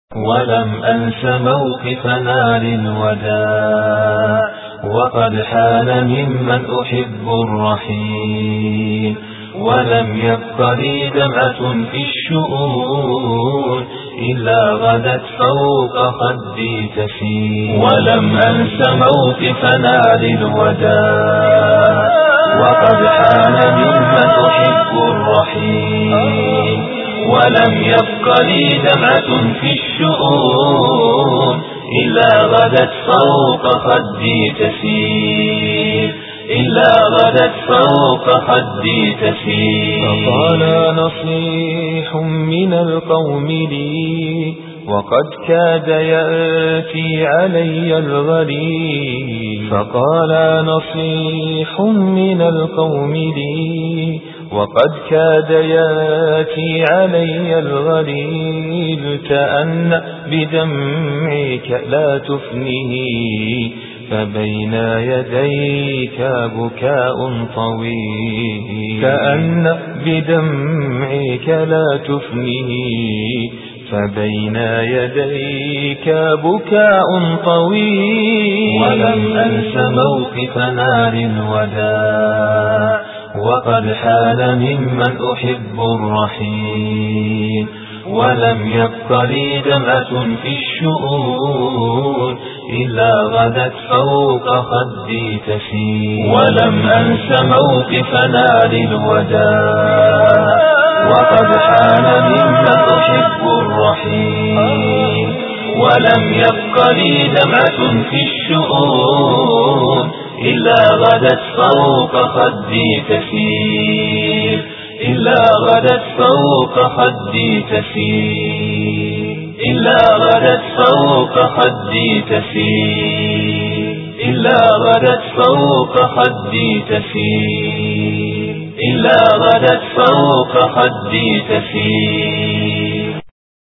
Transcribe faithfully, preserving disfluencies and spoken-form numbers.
ولم أنس موقف نار الوداع وقد حان ممن أحب الرحيل، ولم يبق لي دمعة في الشؤون إلا غدت فوق خدي تسيل. ولم أنس موقف نار الوداع وقد حان ممن أحب الرحيل، ولم يبق لي دمعة في الشؤون إلا غدت فوق خدي تسيل، إلا غدت فوق خدي تسيل. فقال نصيح من القوم لي وقد كاد يأتي علي الغليل. فقال نصيح من القوم لي وقد كاد يأتي علي الغليل، كأن بدمعك لا تفنه فبين يديك بكاء طويل. كأن بدمعك لا تفنه فبين يديك بكاء طويل. ولم أنس موقف نار الوداع وقد حال ممن أحب الرحيل، ولم يبق لي دمعة في الشؤون إلا غدت فوق خدي تسيل. ولم أنس موقف نار الوداع وقد حان ممن أحب الرحيل، ولم يبق لي دمعة في الشؤون إلا غدت فوق خدي تسيل، إلا غدت فوق خدي تسيل، إلا غدت فوق خدي تسيل، إلا غدت فوق خدي تسيل، إلا غدت فوق خدي تسيل.